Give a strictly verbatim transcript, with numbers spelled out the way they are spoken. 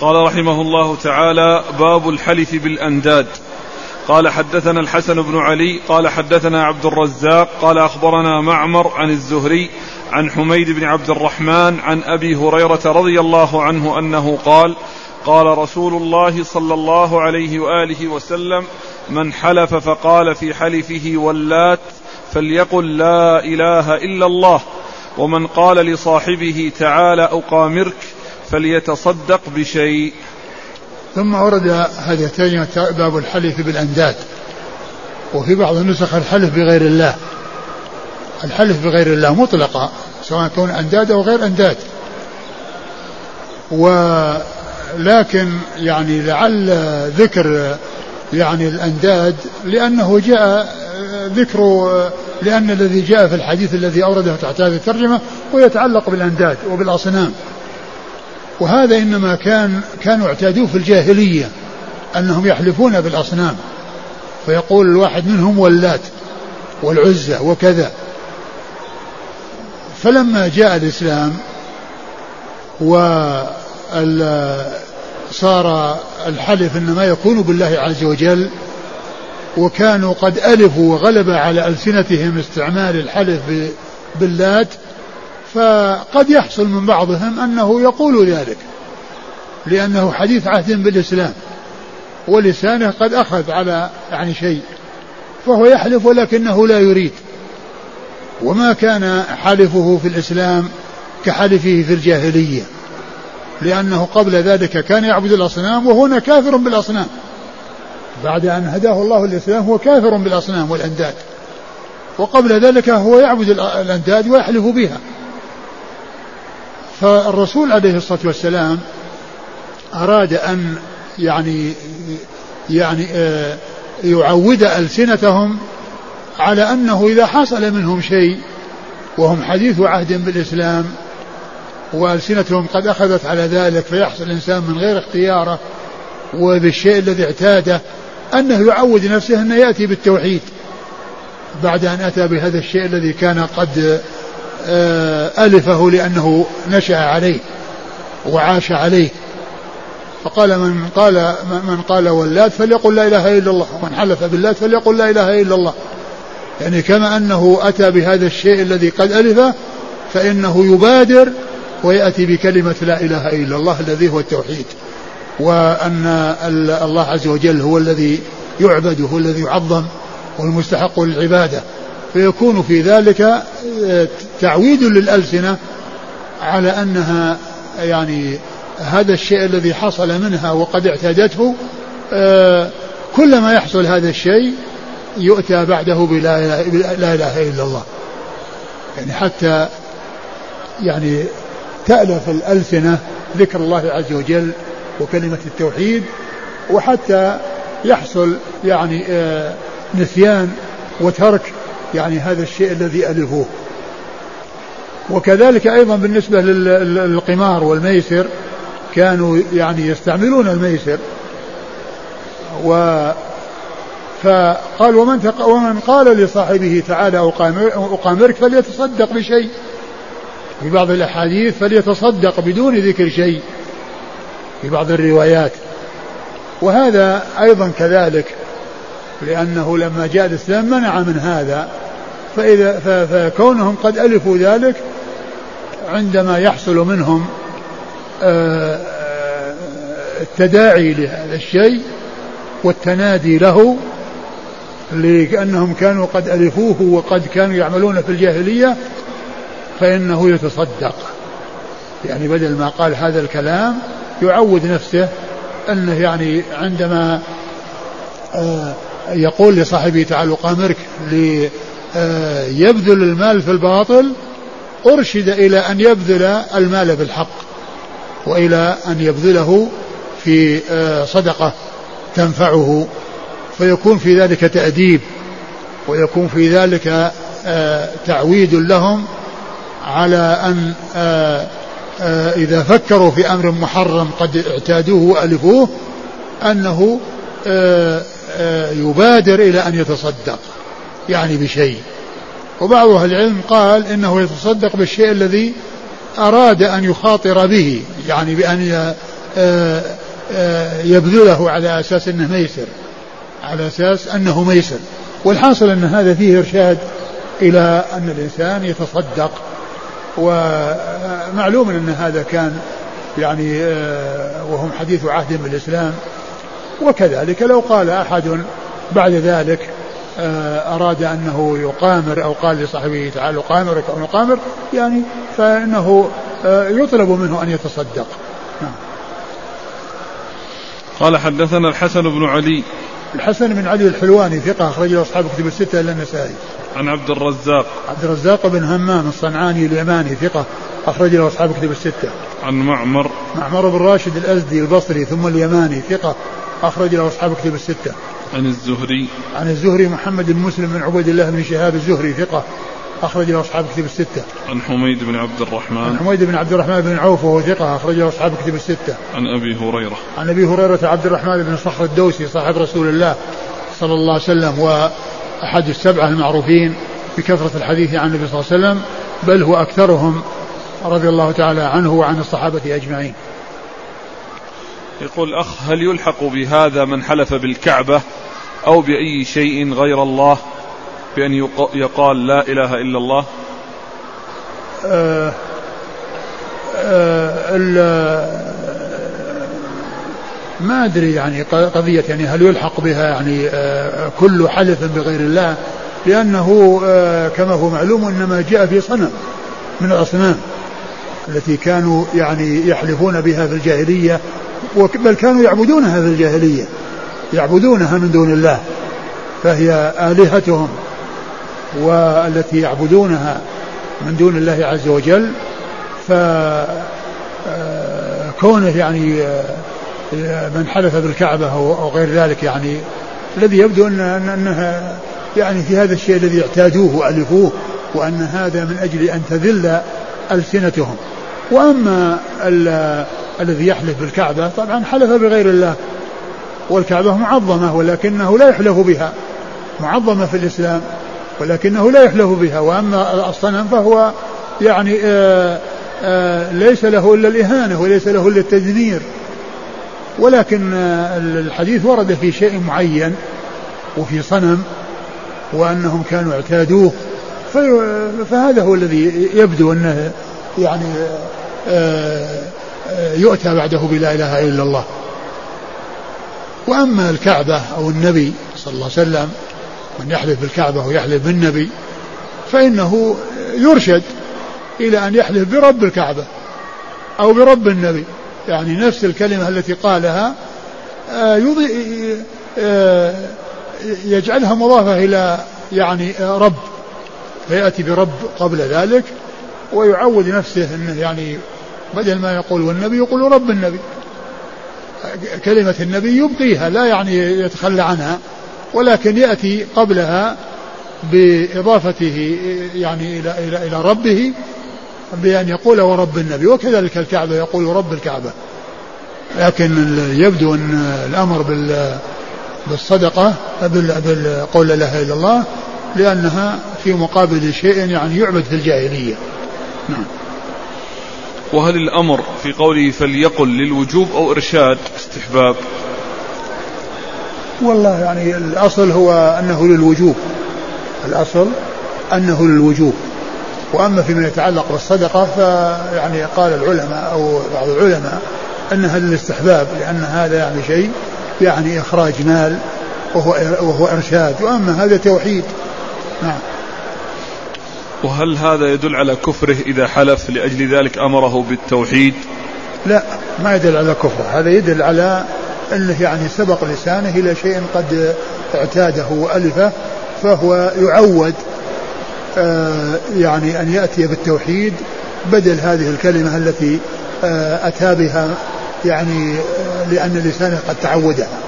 قال رحمه الله تعالى: باب الحلف بالأنداد. قال حدثنا الحسن بن علي قال حدثنا عبد الرزاق قال أخبرنا معمر عن الزهري عن حميد بن عبد الرحمن عن أبي هريرة رضي الله عنه أنه قال: قال رسول الله صلى الله عليه وآله وسلم: من حلف فقال في حلفه واللات فليقل لا إله إلا الله، ومن قال لصاحبه تعال أقامرك فليتصدق بشيء. ثم ورد هذه الترجمة باب الحلف بالأنداد، وفي بعض النسخ الحلف بغير الله. الحلف بغير الله مطلقة سواء كون أنداد أو غير أنداد، ولكن يعني لعل ذكر يعني الأنداد لأنه جاء ذكر لأن الذي جاء في الحديث الذي أورده تحت هذه الترجمة ويتعلق بالأنداد وبالأصنام، وهذا إنما كان كانوا اعتادوه في الجاهلية أنهم يحلفون بالأصنام، فيقول الواحد منهم واللات والعزة وكذا. فلما جاء الإسلام وصار الحلف إنما يكون بالله عز وجل، وكانوا قد ألفوا وغلب على ألسنتهم استعمال الحلف باللات، فقد يحصل من بعضهم أنه يقول ذلك لأنه حديث عهد بالإسلام ولسانه قد أخذ على يعني شيء، فهو يحلف ولكنه لا يريد، وما كان حلفه في الإسلام كحلفه في الجاهلية، لأنه قبل ذلك كان يعبد الأصنام وهنا كافر بالأصنام، بعد أن هداه الله الإسلام هو كافر بالأصنام والأنداد، وقبل ذلك هو يعبد الأنداد ويحلف بها. فالرسول عليه الصلاة والسلام أراد أن يعني يعني يعود ألسنتهم على أنه إذا حصل منهم شيء وهم حديث عهد بالإسلام وألسنتهم قد أخذت على ذلك، فيحصل الإنسان من غير اختياره وبالشيء الذي اعتاده أنه يعود نفسه أنه يأتي بالتوحيد بعد أن أتى بهذا الشيء الذي كان قد ألفه لأنه نشأ عليه وعاش عليه. فقال من قال من قال واللات فليقل لا إله إلا الله، ومن حلف باللات فليقل لا إله إلا الله، يعني كما أنه أتى بهذا الشيء الذي قد ألفه فإنه يبادر ويأتي بكلمة لا إله إلا الله الذي هو التوحيد، وأن الله عز وجل هو الذي يعبد وهو الذي يعظم والمستحق للعبادة، فيكون في ذلك تعويد للألسنة على أنها يعني هذا الشيء الذي حصل منها وقد اعتادته، كلما يحصل هذا الشيء يؤتى بعده بلا إله إلا الله، يعني حتى يعني تألف الألسنة ذكر الله عز وجل وكلمة التوحيد، وحتى يحصل يعني نسيان وترك يعني هذا الشيء الذي ألفوه. وكذلك أيضا بالنسبة للقمار والميسر كانوا يعني يستعملون الميسر، و فقال ومن, ومن قال لصاحبه تعالى أقامرك فليتصدق بشيء، في بعض الأحاديث فليتصدق بدون ذكر شيء في بعض الروايات، وهذا أيضا كذلك لأنه لما جاء الإسلام منع من هذا، فإذا فكونهم قد ألفوا ذلك عندما يحصل منهم التداعي لهذا الشيء والتنادي له لأنهم كانوا قد ألفوه وقد كانوا يعملون في الجاهلية، فإنه يتصدق، يعني بدل ما قال هذا الكلام يعود نفسه أنه يعني عندما يقول لصاحبه تعالى أقامرك ليبذل المال في الباطل أرشد إلى أن يبذل المال بالحق، وإلى أن يبذله في صدقة تنفعه، فيكون في ذلك تأديب، ويكون في ذلك تعويد لهم على أن إذا فكروا في أمر محرم قد اعتادوه وألفوه أنه يبادر إلى أن يتصدق يعني بشيء. وبعض أهل العلم قال إنه يتصدق بالشيء الذي أراد أن يخاطر به، يعني بأن يبذله على أساس أنه ميسر، على أساس أنه ميسر. والحاصل أن هذا فيه إرشاد إلى أن الإنسان يتصدق. ومعلوم أن هذا كان يعني وهم حديث عهد بالإسلام. وكذلك لو قال أحد بعد ذلك أراد أنه يقامر أو قال لصاحبه تعال قامر أو يقامر يعني فإنه يطلب منه أن يتصدق. قال حدثنا الحسن بن علي. الحسن بن علي الحلواني ثقة أخرج له أصحاب كتب الستة إلا النسائي. عن عبد الرزاق. عبد الرزاق بن همام الصنعاني اليماني ثقة أخرج له أصحاب كتب الستة. عن معمر. معمر بن راشد الأزدي البصري ثم اليماني ثقة أخرج له أصحاب كتب الستة. عن الزهري. عن الزهري محمد بن مسلم بن عبيد الله بن شهاب الزهري ثقة أخرج له أصحاب كتب الستة. عن حميد بن عبد الرحمن. عن حميد بن عبد الرحمن بن عوف وهو ثقة أخرج له أصحاب كتب الستة. عن أبي هريرة. عن أبي هريرة عبد الرحمن بن صخر الدوسي صاحب رسول الله صلى الله عليه وسلم وأحد السبعة المعروفين بكثرة الحديث عن النبي صلى الله عليه وسلم، بل هو أكثرهم رضي الله تعالى عنه وعن الصحابة أجمعين. يقول أخ هل يلحق بهذا من حلف بالكعبة أو بأي شيء غير الله بأن يقال لا إله إلا الله؟ آه آه ما أدري يعني قضية يعني هل يلحق بها يعني آه كل حلف بغير الله، لأنه آه كما هو معلوم إنما جاء في صنم من الأصنام التي كانوا يعني يحلفون بها في الجاهلية، بل كانوا يعبدونها في الجاهلية، يعبدونها من دون الله، فهي آلهتهم والتي يعبدونها من دون الله عز وجل. فكونه يعني من حلف بالكعبة أو غير ذلك يعني الذي يبدو أن أنها يعني في هذا الشيء الذي اعتادوه وألفوه، وأن هذا من أجل أن تذل ألسنتهم. وأما الذي يحلف بالكعبة طبعا حلف بغير الله، والكعبة معظمة ولكنه لا يحلف بها، معظمة في الإسلام ولكنه لا يحلف بها. وأما الصنم فهو يعني آآ آآ ليس له إلا الإهانة وليس له إلا التدمير، ولكن الحديث ورد في شيء معين وفي صنم وأنهم كانوا اعتادوه، فهذا هو الذي يبدو أنه يعني يؤتى بعده بلا إله إلا الله. وأما الكعبة أو النبي صلى الله عليه وسلم من يحلف بالكعبة ويحلف بالنبي فإنه يرشد إلى أن يحلف برب الكعبة أو برب النبي، يعني نفس الكلمة التي قالها يجعلها مضافة إلى يعني رب، فيأتي برب قبل ذلك ويعود نفسه أنه يعني بدل ما يقول والنبي يقول رب النبي، كلمة النبي يبقيها لا يعني يتخلى عنها، ولكن يأتي قبلها بإضافته يعني إلى, إلى, إلى ربه بأن يقول ورب النبي. وكذلك الكعبة يقول رب الكعبة، لكن يبدو أن الأمر بالصدقة بالقول لا إله إلا الله لأنها في مقابل شيء يعني يعبد في الجاهلية. نعم. وهل الأمر في قوله فليقل للوجوب أو إرشاد استحباب؟ والله يعني الأصل هو أنه للوجوب، الأصل أنه للوجوب. وأما فيما يتعلق بالصدقة فيعني قال العلماء أو بعض العلماء أنها للاستحباب، لأن هذا يعني شيء يعني إخراج مال وهو, وهو إرشاد، وأما هذا توحيد. نعم. وهل هذا يدل على كفره إذا حلف لأجل ذلك أمره بالتوحيد؟ لا، ما يدل على كفره، هذا يدل على أنه يعني سبق لسانه إلى شيء قد اعتاده وألفه، فهو يعود آه يعني أن يأتي بالتوحيد بدل هذه الكلمة التي آه أتى بها يعني آه لأن لسانه قد تعودها.